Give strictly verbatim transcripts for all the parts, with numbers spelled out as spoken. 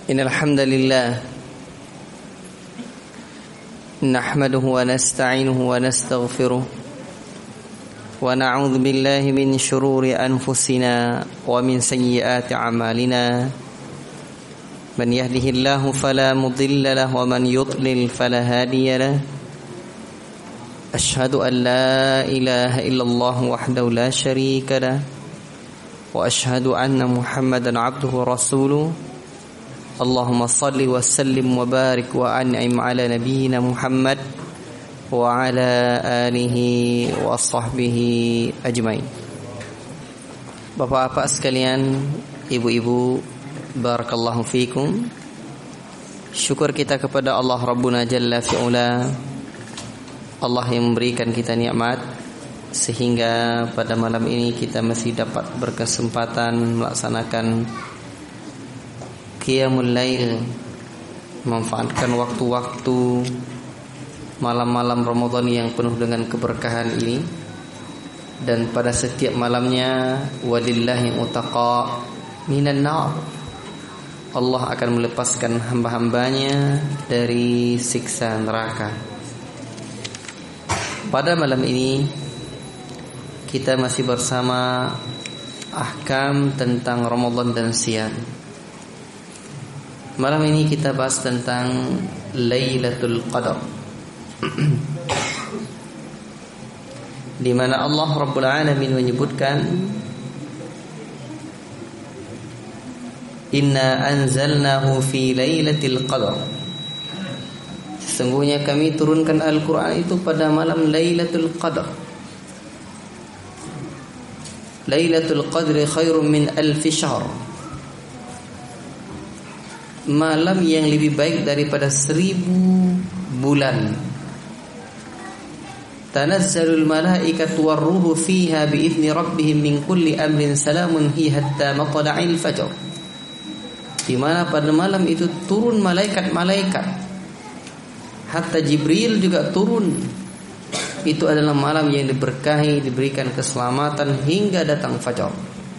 إن الحمد لله نحمده ونستعينه ونستغفره ونعوذ بالله من شرور أنفسنا ومن سيئات أعمالنا من يهده الله فلا مضل له ومن يضلل فلا هادي له أشهد أن لا إله إلا الله وحده لا شريك له وأشهد أن محمدا عبده ورسوله اللهم صل وسلم وبارك وأنعم على نبينا محمد وعلى آله وصحبه أجمعين. Bapak-bapak sekalian, ibu-ibu, barakallahu fikum. Syukur kita kepada Allah Rabbuna Jalla fi'ula, Allah yang memberikan kita nikmat sehingga pada malam ini kita masih dapat berkesempatan melaksanakan Qiyamul Lail, memanfaatkan waktu-waktu malam-malam Ramadan yang penuh dengan keberkahan ini. Dan pada setiap malamnya walillahi utaqa minan nar, Allah akan melepaskan hamba-hambanya dari siksa neraka. Pada malam ini kita masih bersama ahkam tentang Ramadan dan Siyam. Malam ini kita bahas tentang Lailatul Qadar, di mana Allah Rabbul Alamin menyebutkan, Inna anzalnahu fi Lailatul Qadar. Sesungguhnya kami turunkan Al-Quran itu pada malam Lailatul Qadar. Lailatul Qadri khairum min alfi syahr. Malam yang lebih baik daripada seribu bulan. Tanazzalul malaikatu warruhu fiha biizni rabbihim min kulli amrin salamun hi hatta matla'il fajr. Di mana pada malam itu turun malaikat-malaikat, hatta Jibril juga turun. Itu adalah malam yang diberkahi, diberikan keselamatan hingga datang fajar.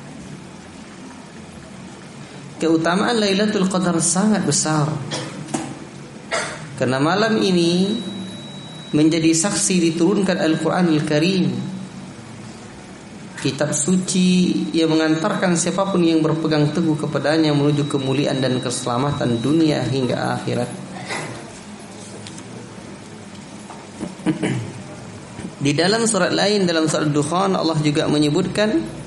Keutamaan Lailatul Qadar sangat besar, karena malam ini menjadi saksi diturunkan Al-Quranul Karim, kitab suci yang mengantarkan siapapun yang berpegang teguh kepadanya menuju kemuliaan dan keselamatan dunia hingga akhirat. Di dalam surat lain, dalam surat Dukhan, Allah juga menyebutkan,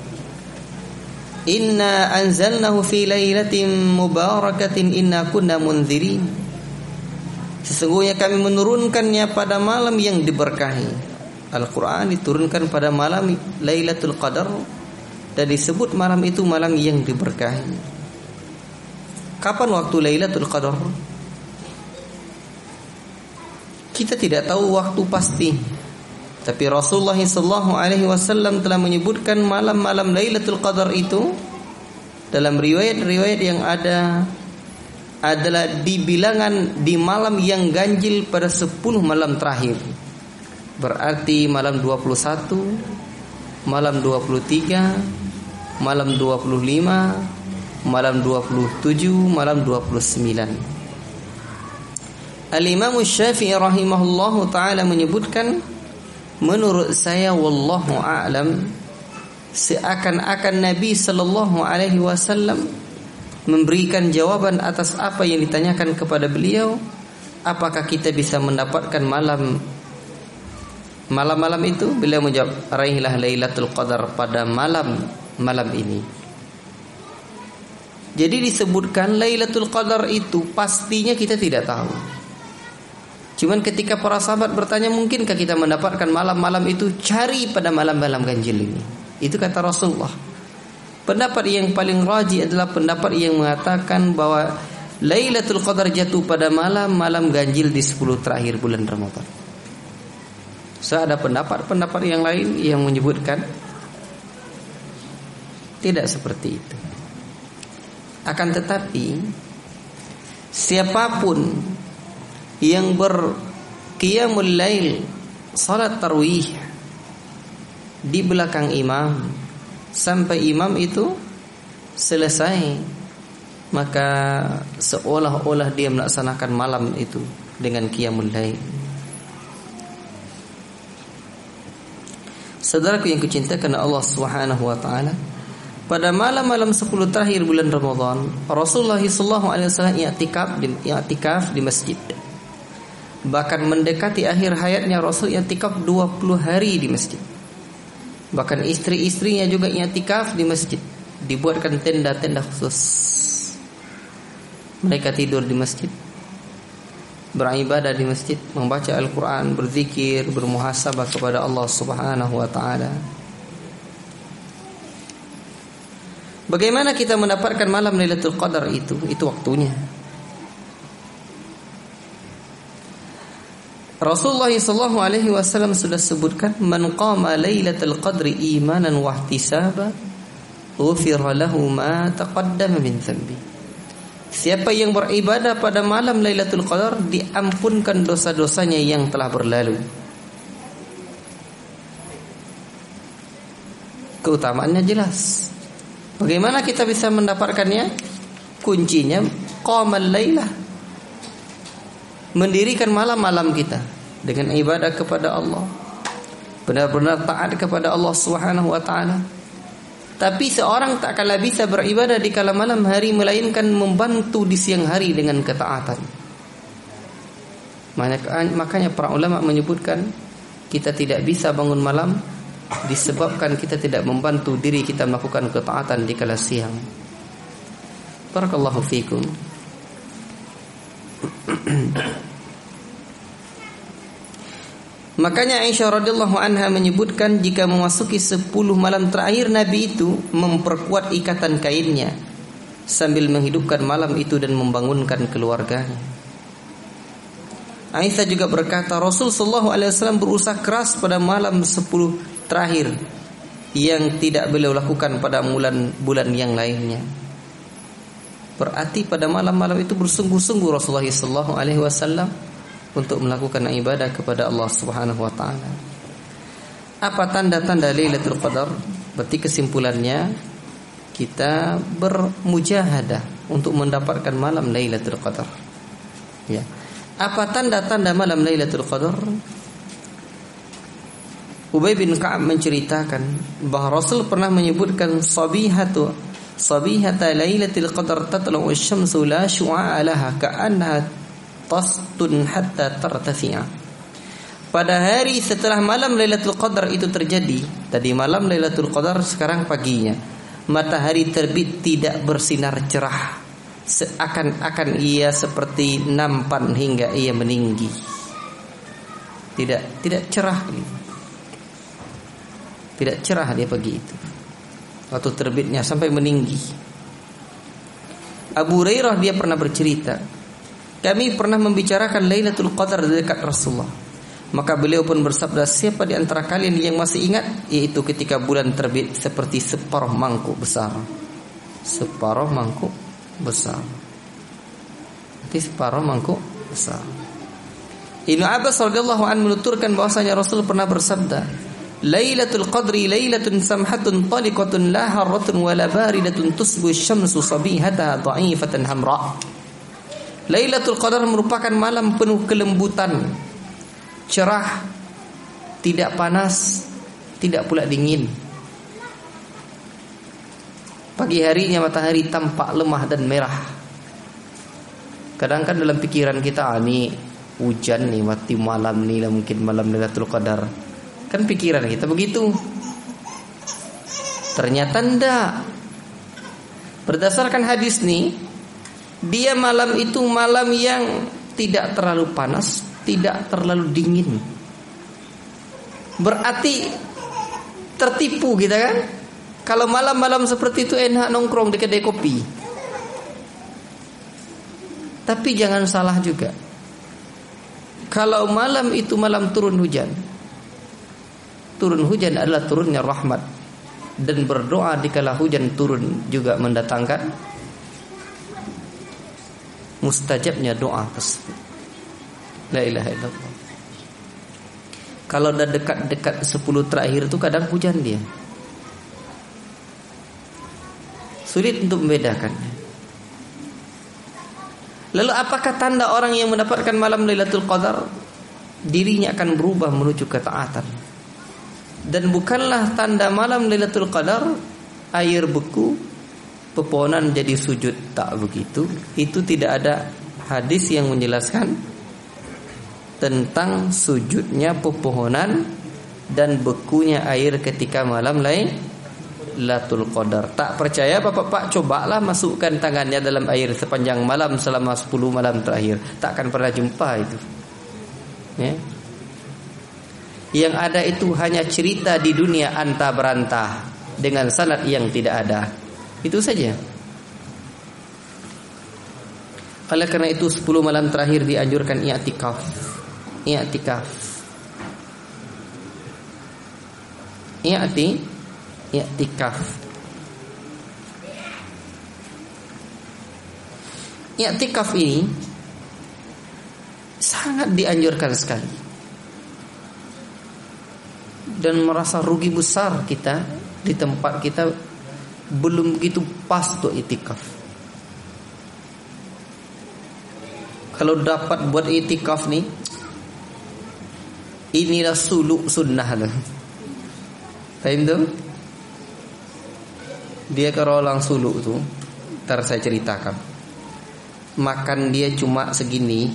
Inna anzalnahu fi lailatin mubarakatin inna kunna munzirin. Sesungguhnya kami menurunkannya pada malam yang diberkahi. Al-Quran diturunkan pada malam Lailatul Qadar, dan disebut malam itu malam yang diberkahi. Kapan waktu Lailatul Qadar? Kita tidak tahu waktu pasti, tapi Rasulullah sallallahu alaihi wasallam telah menyebutkan malam-malam Lailatul Qadar itu dalam riwayat-riwayat yang ada adalah di bilangan di malam yang ganjil pada sepuluh malam terakhir. Berarti malam dua puluh satu, malam dua puluh tiga, malam dua puluh lima, malam dua puluh tujuh, malam dua puluh sembilan. Al-Imam Syafi'i rahimahullahu ta'ala menyebutkan, menurut saya wallahu a'lam, seakan-akan Nabi sallallahu alaihi wasallam memberikan jawaban atas apa yang ditanyakan kepada beliau, apakah kita bisa mendapatkan malam malam-malam itu? Beliau menjawab, raihlah Lailatul Qadar pada malam malam ini. Jadi disebutkan Lailatul Qadar itu pastinya kita tidak tahu. Cuman ketika para sahabat bertanya, mungkinkah kita mendapatkan malam-malam itu? Cari pada malam-malam ganjil ini. Itu kata Rasulullah. Pendapat yang paling rajih adalah pendapat yang mengatakan bahwa Lailatul Qadar jatuh pada malam-malam ganjil di sepuluh terakhir bulan Ramadan. So, ada pendapat-pendapat yang lain yang menyebutkan tidak seperti itu. Akan tetapi siapapun yang berqiyamul lail, salat tarawih di belakang imam sampai imam itu selesai, maka seolah-olah dia melaksanakan malam itu dengan qiyamul lail. Saudaraku yang kucintakan Allah Subhanahu wa taala, pada malam-malam sepuluh terakhir bulan Ramadan, Rasulullah sallallahu alaihi wasallam i'tikaf di i'tikaf di masjid. Bahkan mendekati akhir hayatnya Rasul i'tikaf dua puluh hari di masjid. Bahkan istri-istrinya juga i'tikaf di masjid. Dibuatkan tenda-tenda khusus. Mereka tidur di masjid, beribadah di masjid, membaca Al-Quran, berzikir, bermuhasabah kepada Allah Subhanahu wa ta'ala. Bagaimana kita mendapatkan malam Lailatul Qadar itu? Itu waktunya. Rasulullah sallallahu alaihi wasallam sudah sebutkan, man qama Lailatul Qadri imanan wa ihtisaba ghufira lahu ma taqaddama min dhanbi. Siapa yang beribadah pada malam Lailatul Qadar, diampunkan dosa-dosanya yang telah berlalu. Keutamaannya jelas. Bagaimana kita bisa mendapatkannya? Kuncinya qamal lailah, mendirikan malam-malam kita dengan ibadah kepada Allah, benar-benar taat kepada Allah Subhanahu wa taala. Tapi seorang tak kala bisa beribadah di kala malam hari, melainkan membantu di siang hari dengan ketaatan. Makanya para ulama menyebutkan kita tidak bisa bangun malam disebabkan kita tidak membantu diri kita melakukan ketaatan di kala siang. Barakallahu fikum. Makanya Aisyah radhiyallahu anha menyebutkan, jika memasuki sepuluh malam terakhir, Nabi itu memperkuat ikatan kainnya sambil menghidupkan malam itu dan membangunkan keluarganya. Aisyah juga berkata, Rasul sallallahu alaihi wasallam berusaha keras pada malam sepuluh terakhir yang tidak beliau lakukan pada bulan-bulan yang lainnya. Berarti pada malam-malam itu bersungguh-sungguh Rasulullah sallallahu alaihi wasallam untuk melakukan ibadah kepada Allah Subhanahu wa taala. Apa tanda-tanda Lailatul Qadar? Berarti kesimpulannya kita bermujahadah untuk mendapatkan malam Lailatul Qadar. Ya. Apa tanda-tanda malam Lailatul Qadar? Ubay bin Ka'ab menceritakan bahwa Rasul pernah menyebutkan sabihatu sabihata Lailatul Qadar tatlu'u asy-syamsu la syu'a laha ka'annaha tastun hatta tartafi'a. Pada hari setelah malam Lailatul Qadar itu terjadi, tadi malam Lailatul Qadar, sekarang paginya, matahari terbit tidak bersinar cerah, seakan-akan ia seperti nampan hingga ia meninggi. Tidak tidak cerah, tidak cerah dia pagi itu waktu terbitnya sampai meninggi. Abu Hurairah dia pernah bercerita, kami pernah membicarakan Lailatul Qadar dekat Rasulullah. Maka beliau pun bersabda, siapa di antara kalian yang masih ingat, yaitu ketika bulan terbit seperti separuh mangkuk besar. Separuh mangkuk besar. Jadi separuh mangkuk besar. Ibnu Abbas radhiyallahu anhu menuturkan bahwasanya Rasul pernah bersabda, Lailatul Qadri lailatun samhatun taliqatun la harratun wala baridatun tusbu asy-syamsu sabihata dha'ifatan hamra. Lailatul Qadar merupakan malam penuh kelembutan, cerah, tidak panas, tidak pula dingin. Pagi harinya matahari tampak lemah dan merah. Kadang kan dalam pikiran kita, ah, ini hujan nih, mati malam nih, mungkin malam Lailatul Qadar. Kan pikiran kita begitu. Ternyata enggak. Berdasarkan hadis nih, dia malam itu malam yang tidak terlalu panas, tidak terlalu dingin. Berarti tertipu kita kan? Kalau malam-malam seperti itu enak nongkrong di kedai kopi. Tapi jangan salah juga. Kalau malam itu malam turun hujan, turun hujan adalah turunnya rahmat, dan berdoa dikala hujan turun juga mendatangkan mustajabnya doa tersebut. La ilaha illallah. Kalau dah dekat-dekat sepuluh terakhir itu kadang hujan dia. Sulit untuk membedakannya. Lalu apakah tanda orang yang mendapatkan malam Lailatul Qadar? Dirinya akan berubah menuju ketaatan. Dan bukanlah tanda malam Lailatul Qadar air beku, pepohonan jadi sujud, tak begitu. Itu tidak ada hadis yang menjelaskan tentang sujudnya pepohonan dan bekunya air ketika malam Lailatul Qadar. Tak percaya Bapak-bapak, cobalah masukkan tangannya dalam air sepanjang malam selama sepuluh malam terakhir. Takkan pernah jumpa itu. Ya. Yang ada itu hanya cerita di dunia anta berantah dengan sanad yang tidak ada. Itu saja. Oleh karena itu sepuluh malam terakhir dianjurkan i'tikaf. I'tikaf. I'ti i'tikaf. I'tikaf ini sangat dianjurkan sekali. Dan merasa rugi besar kita di tempat kita belum begitu pas untuk i'tikaf. Kalau dapat buat i'tikaf nih, inilah suluk sunnah tuh. Fahim tuh? Dia kalau orang suluk tuh, ntar saya ceritakan. Makan dia cuma segini.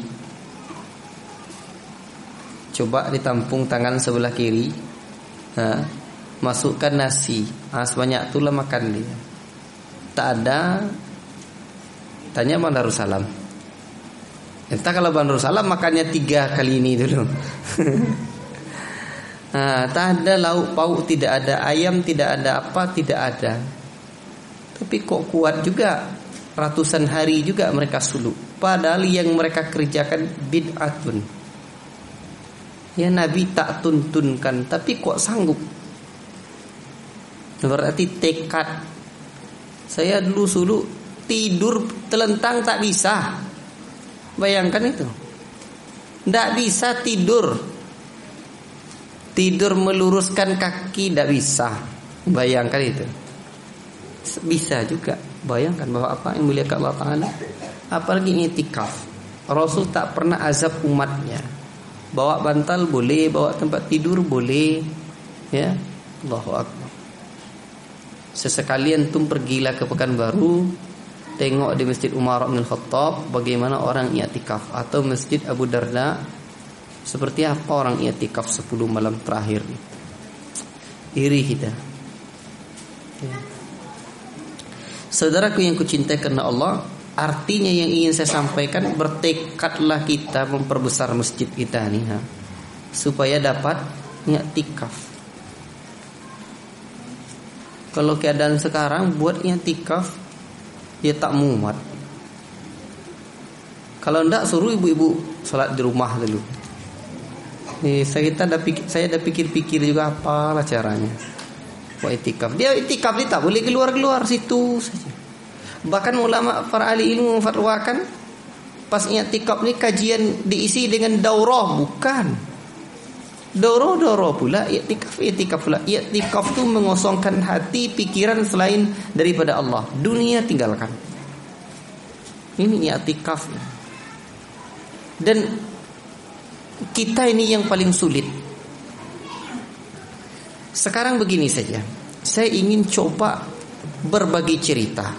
Coba ditampung tangan sebelah kiri, ha, masukkan nasi, ha, sebanyak itulah makan dia. Tak ada. Tanya Bang Darussalam. Entah kalau Bang Darussalam makannya tiga kali ini dulu. Nah, tak ada lauk pauk, tidak ada ayam, tidak ada apa, tidak ada. Tapi kok kuat juga, ratusan hari juga mereka suluk. Padahal yang mereka kerjakan bid'atun. Ya Nabi tak tuntunkan, tapi kok sanggup. Berarti tekad. Saya dulu suluk tidur telentang tak bisa. Bayangkan itu. Tidak bisa tidur. Tidur meluruskan kaki tidak bisa. Bayangkan itu. Bisa juga. Bayangkan bahwa apa yang mulia Allah Ta'ala. Apalagi i'tikaf. Rasul tak pernah azab umatnya. Bawa bantal boleh, bawa tempat tidur boleh. Ya, Allahu Akbar. Sesekali antum pergilah ke Pekanbaru, tengok di Masjid Umar bin Khattab bagaimana orang i'tikaf, atau Masjid Abu Darda, seperti apa orang i'tikaf sepuluh malam terakhir. Iri kita. Ya. Saudaraku yang kucintai karena Allah, artinya yang ingin saya sampaikan, bertekadlah kita memperbesar masjid kita nih, ha, supaya dapat i'tikaf. Kalau keadaan sekarang buat i'tikaf ya tak muat. Kalau ndak suruh ibu-ibu salat di rumah dulu. Nih saya kita dah pikir, saya dah pikir-pikir juga apalah caranya buat i'tikaf. Dia i'tikaf dia tak boleh keluar-keluar situ saja. Bahkan ulama para ahli ilmu memfatwakan pas i'tikaf ni kajian diisi dengan daurah, bukan. Daurah-daurah pula, i'tikaf i'tikaf pula. I'tikaf tu mengosongkan hati, pikiran selain daripada Allah. Dunia tinggalkan. Ini i'tikaf. Dan kita ini yang paling sulit. Sekarang begini saja. Saya ingin coba berbagi cerita.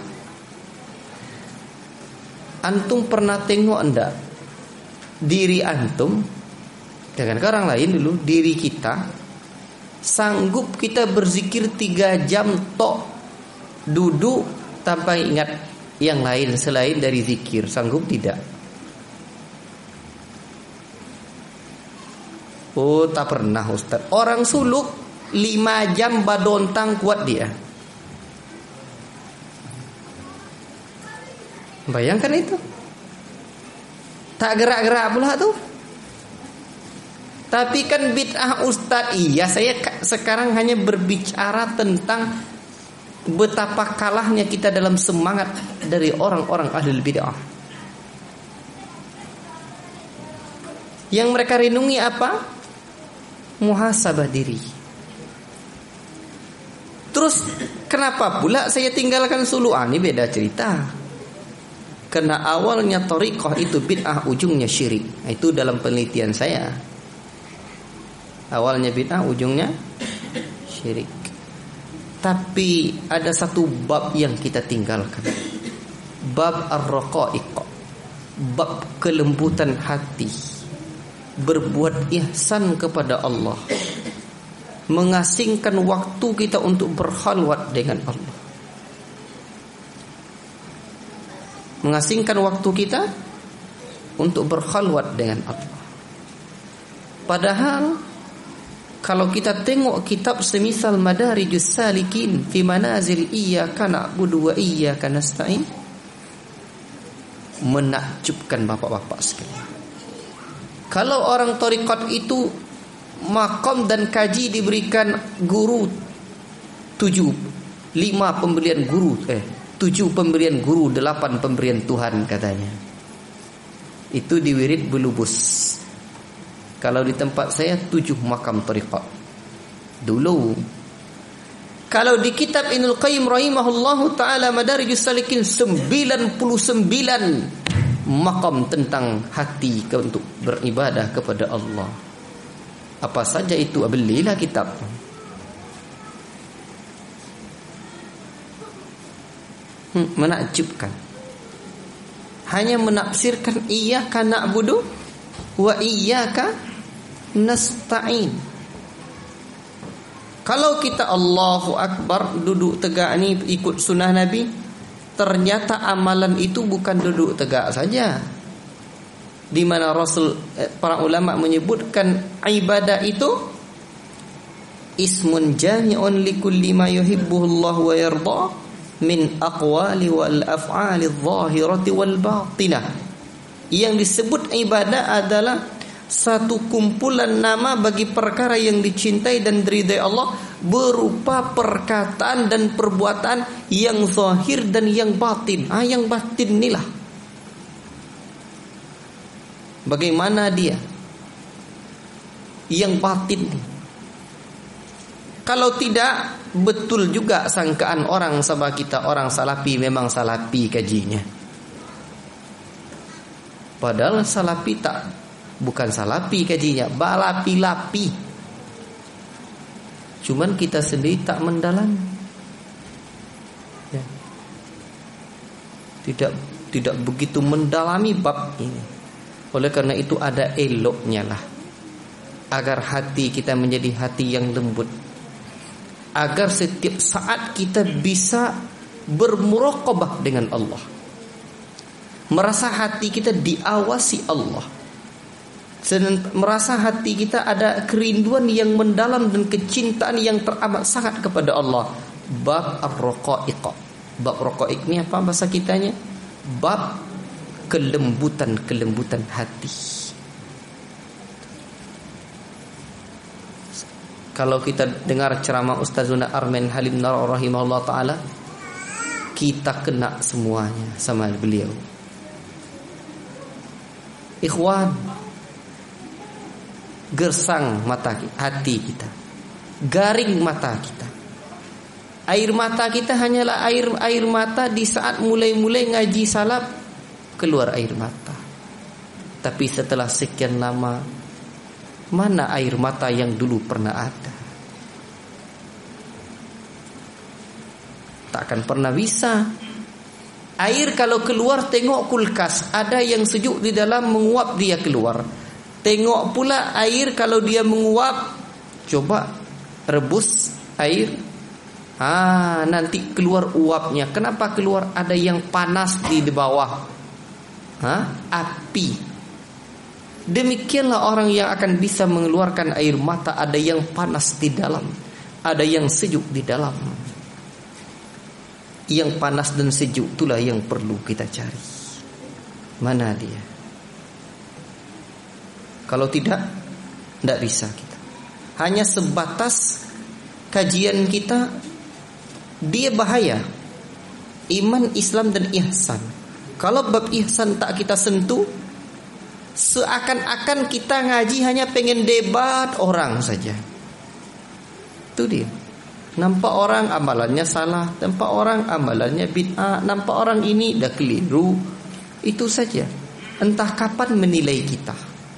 Antum pernah tengok enggak diri antum dengan orang lain dulu, diri kita sanggup kita berzikir tiga jam tok, duduk tanpa ingat yang lain selain dari zikir, sanggup tidak? Oh tak pernah Ustaz. Orang suluk lima jam badontang kuat dia. Bayangkan itu. Tak gerak-gerak pula tuh. Tapi kan bid'ah Ustaz. Iya, saya sekarang hanya berbicara tentang betapa kalahnya kita dalam semangat dari orang-orang ahli bid'ah. Yang mereka renungi apa? Muhasabah diri. Terus kenapa pula saya tinggalkan suluh? Ah, ini beda cerita. Karena awalnya thariqah itu bid'ah, ujungnya syirik. Itu dalam penelitian saya. Awalnya bid'ah, ujungnya syirik. Tapi ada satu bab yang kita tinggalkan. Bab ar-raqaiq. Bab kelembutan hati. Berbuat ihsan kepada Allah. Mengasingkan waktu kita untuk berkhalwat dengan Allah. Mengasingkan waktu kita untuk berkhalwat dengan Allah. Padahal kalau kita tengok kitab semisal Madarijus Salikin fi manazil iyyaka na'budu wa iyyaka nasta'in, menakjubkan bapak-bapak sekalian. Kalau orang thariqat itu maqam dan kaji diberikan guru tujuh, lima pemberian guru, eh tujuh pemberian guru, delapan pemberian Tuhan katanya. Itu di wirid belubus. Kalau di tempat saya tujuh makam thariqat dulu. Kalau di kitab Ibnul Qayyim rahimahullahu taala Madarijus Salikin, sembilan puluh sembilan makam tentang hati untuk beribadah kepada Allah. Apa saja itu, belilah kitab. Hmm, menakjubkan. Hanya menafsirkan iyyaka na'budu wa iyyaka nasta'in. Kalau kita Allahu Akbar, duduk tegak ni ikut sunnah Nabi, ternyata amalan itu bukan duduk tegak saja. Di mana Rasul, para ulama menyebutkan ibadah itu ismun jami'un likulli ma yuhibbuhu Allah wa yarda min aqwali wal af'ali adh-dhahirati wal batinah. Yang disebut ibadah adalah satu kumpulan nama bagi perkara yang dicintai dan diridai Allah, berupa perkataan dan perbuatan yang zahir dan yang batin. Ah, yang batin inilah. Bagaimana dia? Yang batin. Kalau tidak, betul juga sangkaan orang sama kita, orang salafi memang salafi kajinya. Padahal salafi tak, bukan salafi kajinya, balapi-lapi. Cuman kita sendiri tak mendalam. Ya. Tidak tidak begitu mendalami bab ini. Oleh karena itu ada eloknya lah, agar hati kita menjadi hati yang lembut, agar setiap saat kita bisa bermuraqabah dengan Allah, merasa hati kita diawasi Allah, merasa hati kita ada kerinduan yang mendalam dan kecintaan yang teramat sangat kepada Allah. Bab ar-raqaiq. Bab raqaiq ini apa bahasa kitanya? Bab kelembutan-kelembutan hati. Kalau kita dengar ceramah Ustazuna Armen Halim Nar rahimahullah ta'ala, kita kena semuanya sama beliau. Ikhwan, gersang mata hati kita, garing mata kita. Air mata kita hanyalah air air mata di saat mulai-mulai ngaji salaf, keluar air mata. Tapi setelah sekian lama, mana air mata yang dulu pernah ada? Takkan pernah bisa. Air kalau keluar, tengok kulkas, ada yang sejuk di dalam, menguap dia keluar. Tengok pula air kalau dia menguap, coba rebus air, ah nanti keluar uapnya. Kenapa keluar? Ada yang panas di bawah. Hah? Api. Demikianlah orang yang akan bisa mengeluarkan air mata. Ada yang panas di dalam, ada yang sejuk di dalam. Yang panas dan sejuk itulah yang perlu kita cari. Mana dia? Kalau tidak, tidak bisa kita. Hanya sebatas kajian kita, dia bahaya. Iman, Islam dan ihsan. Kalau bab ihsan tak kita sentuh, seakan-akan kita ngaji hanya pengen debat orang saja. Itu dia. Nampak orang amalannya salah, nampak orang amalannya bid'ah, nampak orang ini dah keliru, Itu saja. Entah kapan menilai kita.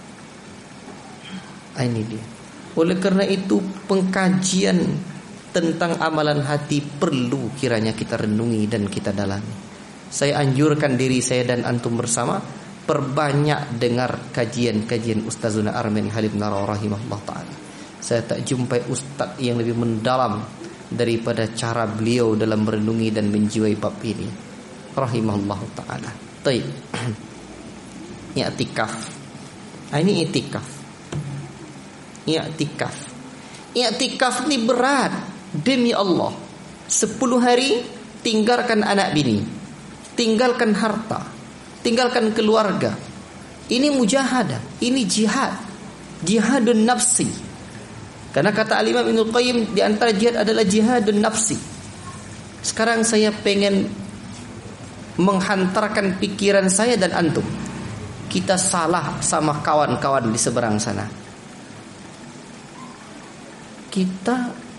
Ini dia. Oleh karena itu pengkajian tentang amalan hati perlu kiranya kita renungi dan kita dalami. Saya anjurkan diri saya dan antum bersama perbanyak dengar kajian-kajian Ustazuna Armin Halib Naro rahimahullah ta'ala. Saya tak jumpai ustaz yang lebih mendalam daripada cara beliau dalam merenungi dan menjiwai bab ini rahimahullah ta'ala. Baik. I'tikaf. Ini i'tikaf. I'tikaf. I'tikaf ini berat. Demi Allah. Sepuluh hari tinggalkan anak bini, tinggalkan harta, tinggalkan keluarga. Ini mujahadah, ini jihad. Jihadun nafsi. Karena kata Al-Imam Ibnu Qayyim, di antara jihad adalah jihadun nafsi. Sekarang saya pengen menghantarkan pikiran saya dan antum. Kita salah sama kawan-kawan di seberang sana. Kita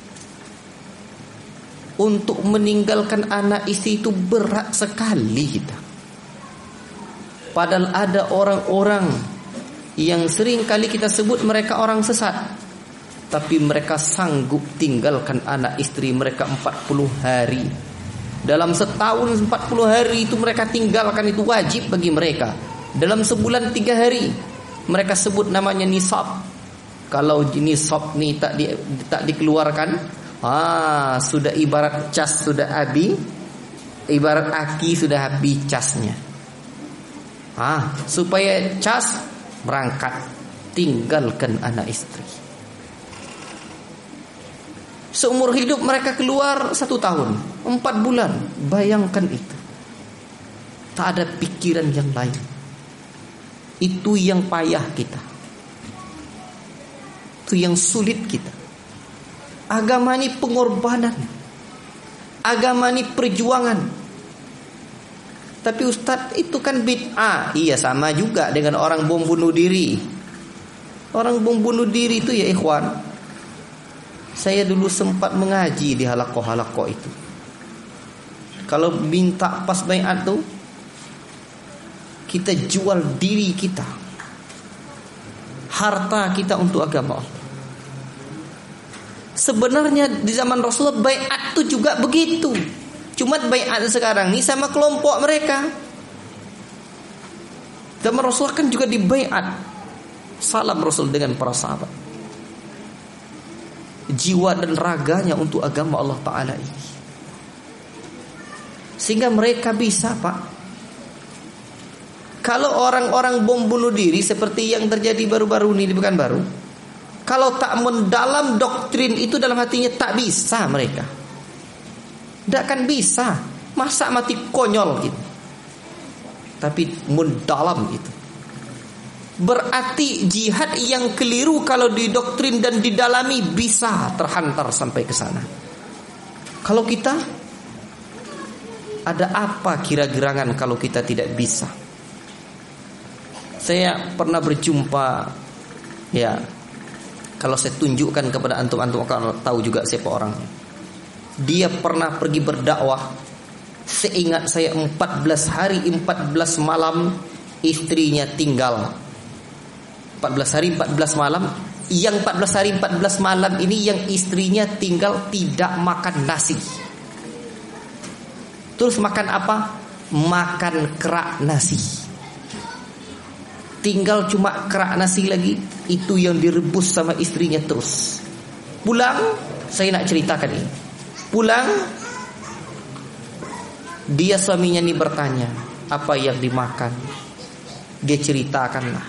untuk meninggalkan anak istri itu berat sekali kita. Padahal ada orang-orang yang sering kali kita sebut mereka orang sesat, tapi mereka sanggup tinggalkan anak istri mereka empat puluh hari. Dalam setahun empat puluh hari itu mereka tinggalkan, itu wajib bagi mereka. Dalam sebulan tiga hari mereka sebut namanya nisab. Kalau nisab ni tak di, tak dikeluarkan, ah sudah ibarat cas sudah habis, ibarat aki sudah habis casnya. Ah supaya cas berangkat, tinggalkan anak istri. Seumur hidup mereka keluar satu tahun, empat bulan. Bayangkan itu. Tak ada pikiran yang lain. Itu yang payah kita. Itu yang sulit kita. Agama ini pengorbanan. Agama ini perjuangan. Tapi Ustadz itu kan bid'ah. Iya sama juga dengan orang bom bunuh diri. Orang bom bunuh diri itu ya ikhwan, saya dulu sempat mengaji di halaqah-halaqah itu. Kalau minta pas baiat tuh, kita jual diri kita, harta kita untuk agama Allah. Sebenarnya di zaman Rasulullah baiat itu juga begitu. Cuma baiat sekarang ini sama kelompok mereka. Zaman Rasulullah kan juga dibaiat. Salam Rasul dengan para sahabat. Jiwa dan raganya untuk agama Allah Ta'ala ini. Sehingga mereka bisa, Pak. Kalau orang-orang bom bunuh diri seperti yang terjadi baru-baru ini di Pekanbaru, kalau tak mendalam doktrin itu dalam hatinya, tak bisa mereka. Tidak akan bisa. Masa mati konyol gitu. Tapi mendalam itu. Berarti jihad yang keliru kalau didoktrin dan didalami bisa terhantar sampai ke sana. Kalau kita, ada apa kira-girangan kalau kita tidak bisa? Saya pernah berjumpa, ya, kalau saya tunjukkan kepada antum-antum akan tahu juga siapa orangnya. Dia pernah pergi berdakwah. Seingat saya empat belas hari empat belas malam istrinya tinggal. empat belas hari empat belas malam. Yang empat belas hari empat belas malam ini yang istrinya tinggal tidak makan nasi. Terus makan apa? Makan kerak nasi. Tinggal cuma kerak nasi lagi. Itu yang direbus sama istrinya terus. Pulang, saya nak ceritakan ini. Pulang, dia suaminya ini bertanya, apa yang dimakan? Dia ceritakanlah.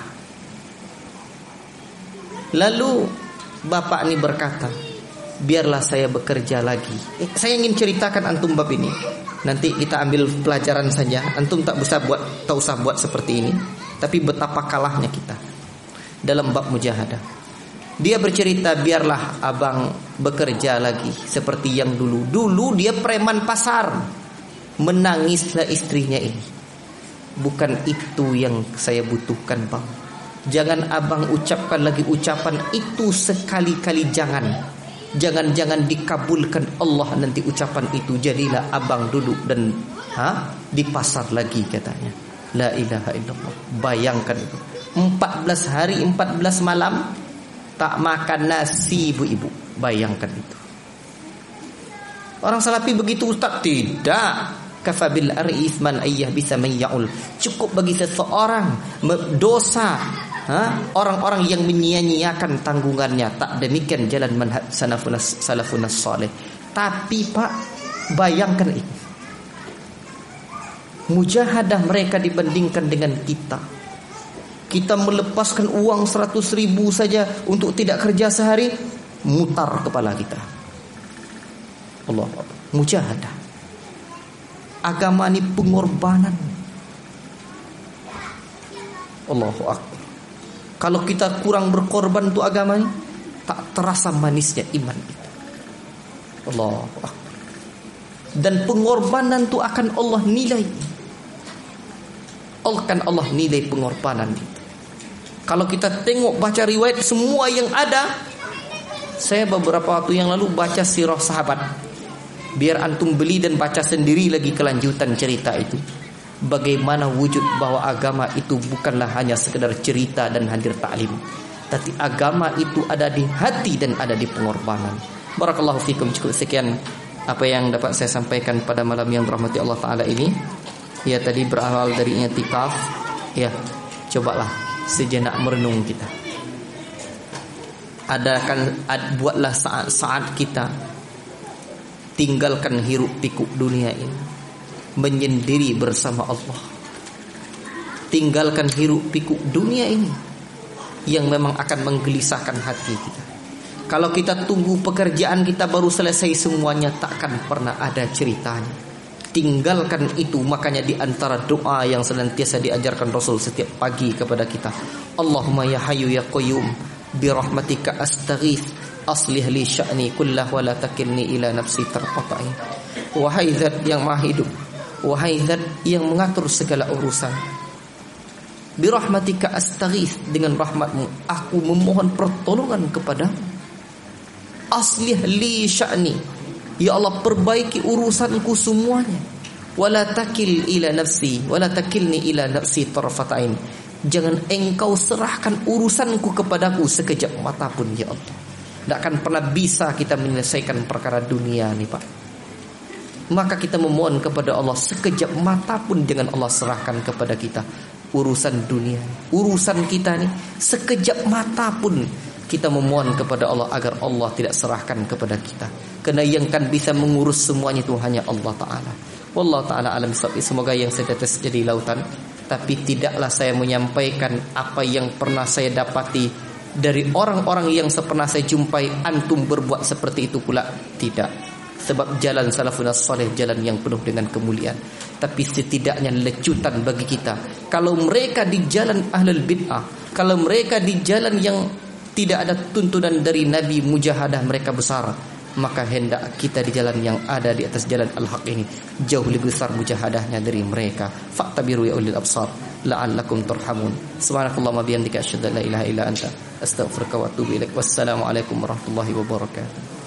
Lalu bapak ini berkata, biarlah saya bekerja lagi. eh, Saya ingin ceritakan antum bab ini. Nanti kita ambil pelajaran saja. Antum tak usah buat, tak usah buat seperti ini. Tapi betapa kalahnya kita dalam bab mujahadah. Dia bercerita, biarlah abang bekerja lagi seperti yang dulu. Dulu dia preman pasar. Menangislah istrinya ini. Bukan itu yang saya butuhkan, bang. Jangan abang ucapkan lagi ucapan itu sekali-kali, jangan. Jangan-jangan dikabulkan Allah nanti ucapan itu. Jadilah abang duduk dan ha, di pasar lagi katanya. La ilaha illallah. Bayangkan itu, empat belas hari empat belas malam tak makan nasi ibu-ibu. Bayangkan itu. Orang Salafi begitu, Ustaz. Tidak. Kafabil ari isman ayyah bisa mayya'ul. Cukup bagi seseorang dosa, ha? Orang-orang yang menyia-nyiakan tanggungannya. Tak demikian jalan manhaj salafunas salafunas saleh. Tapi Pak, bayangkan itu, mujahadah mereka dibandingkan dengan kita. Kita melepaskan uang seratus ribu saja untuk tidak kerja sehari, mutar kepala kita. Allah, mujahadah. Agama ini pengorbanan. Allahu Akbar. Kalau kita kurang berkorban untuk agama ini, tak terasa manisnya iman itu. Allahu Akbar. Dan pengorbanan itu akan Allah nilai. Akan Allah nilai pengorbanan itu. Kalau kita tengok baca riwayat semua yang ada, saya beberapa waktu yang lalu baca sirah sahabat. Biar antum beli dan baca sendiri lagi kelanjutan cerita itu. Bagaimana wujud bahwa agama itu bukanlah hanya sekedar cerita dan hadir ta'lim, tapi agama itu ada di hati dan ada di pengorbanan. Barakallahu fikum. Cukup sekian apa yang dapat saya sampaikan pada malam yang dirahmati Allah Ta'ala ini. Ya, tadi berawal dari i'tikaf. Ya, cobalah sejenak merenung kita. Adakan ad, buatlah saat-saat kita tinggalkan hiruk pikuk dunia ini, menyendiri bersama Allah. Tinggalkan hiruk pikuk dunia ini yang memang akan menggelisahkan hati kita. Kalau kita tunggu pekerjaan kita baru selesai semuanya, takkan pernah ada ceritanya. Tinggalkan itu. Makanya di antara doa yang senantiasa diajarkan Rasul setiap pagi kepada kita, Allahumma ya hayyu ya qayyum bi rahmatika astaghith aslih li sya'ni kullah wa la takilni ila nafsi tarqatain. Wahai zat yang maha hidup, wahai zat yang mengatur segala urusan, bi rahmatika astaghith, dengan rahmatmu aku memohon pertolongan kepadamu. Aslih li sya'ni, ya Allah perbaiki urusanku semuanya. Wala takil ila nafsi, wala takilni ila nafsi tarfatain. Jangan engkau serahkan urusanku kepadaku sekejap mata pun ya Allah. Tidak akan pernah bisa kita menyelesaikan perkara dunia nih Pak. Maka kita memohon kepada Allah, sekejap mata pun jangan Allah serahkan kepada kita urusan dunia, urusan kita nih. Sekejap mata pun kita memohon kepada Allah agar Allah tidak serahkan kepada kita. Karena yang kan bisa mengurus semuanya itu hanya Allah Ta'ala. Wallahu ta'ala alam bisawab. Semoga yang saya tetes jadi lautan, tapi tidaklah saya menyampaikan apa yang pernah saya dapati dari orang-orang yang pernah saya jumpai. Antum berbuat seperti itu pula, tidak. Sebab jalan salafun salih jalan yang penuh dengan kemuliaan. Tapi setidaknya lecutan bagi kita. Kalau mereka di jalan ahlul bid'ah, kalau mereka di jalan yang tidak ada tuntunan dari Nabi, mujahadah mereka besar, maka hendak kita di jalan yang ada di atas jalan al-haq ini jauh lebih besar mujahadahnya dari mereka. Fa'tabiru ya ulil absar la'allakum turhamun. Subhanakallahumma bihamdika asyhadu an la ilaha illa anta astaghfiruka wa atubu ilaik. Wassalamu alaikum warahmatullahi wabarakatuh.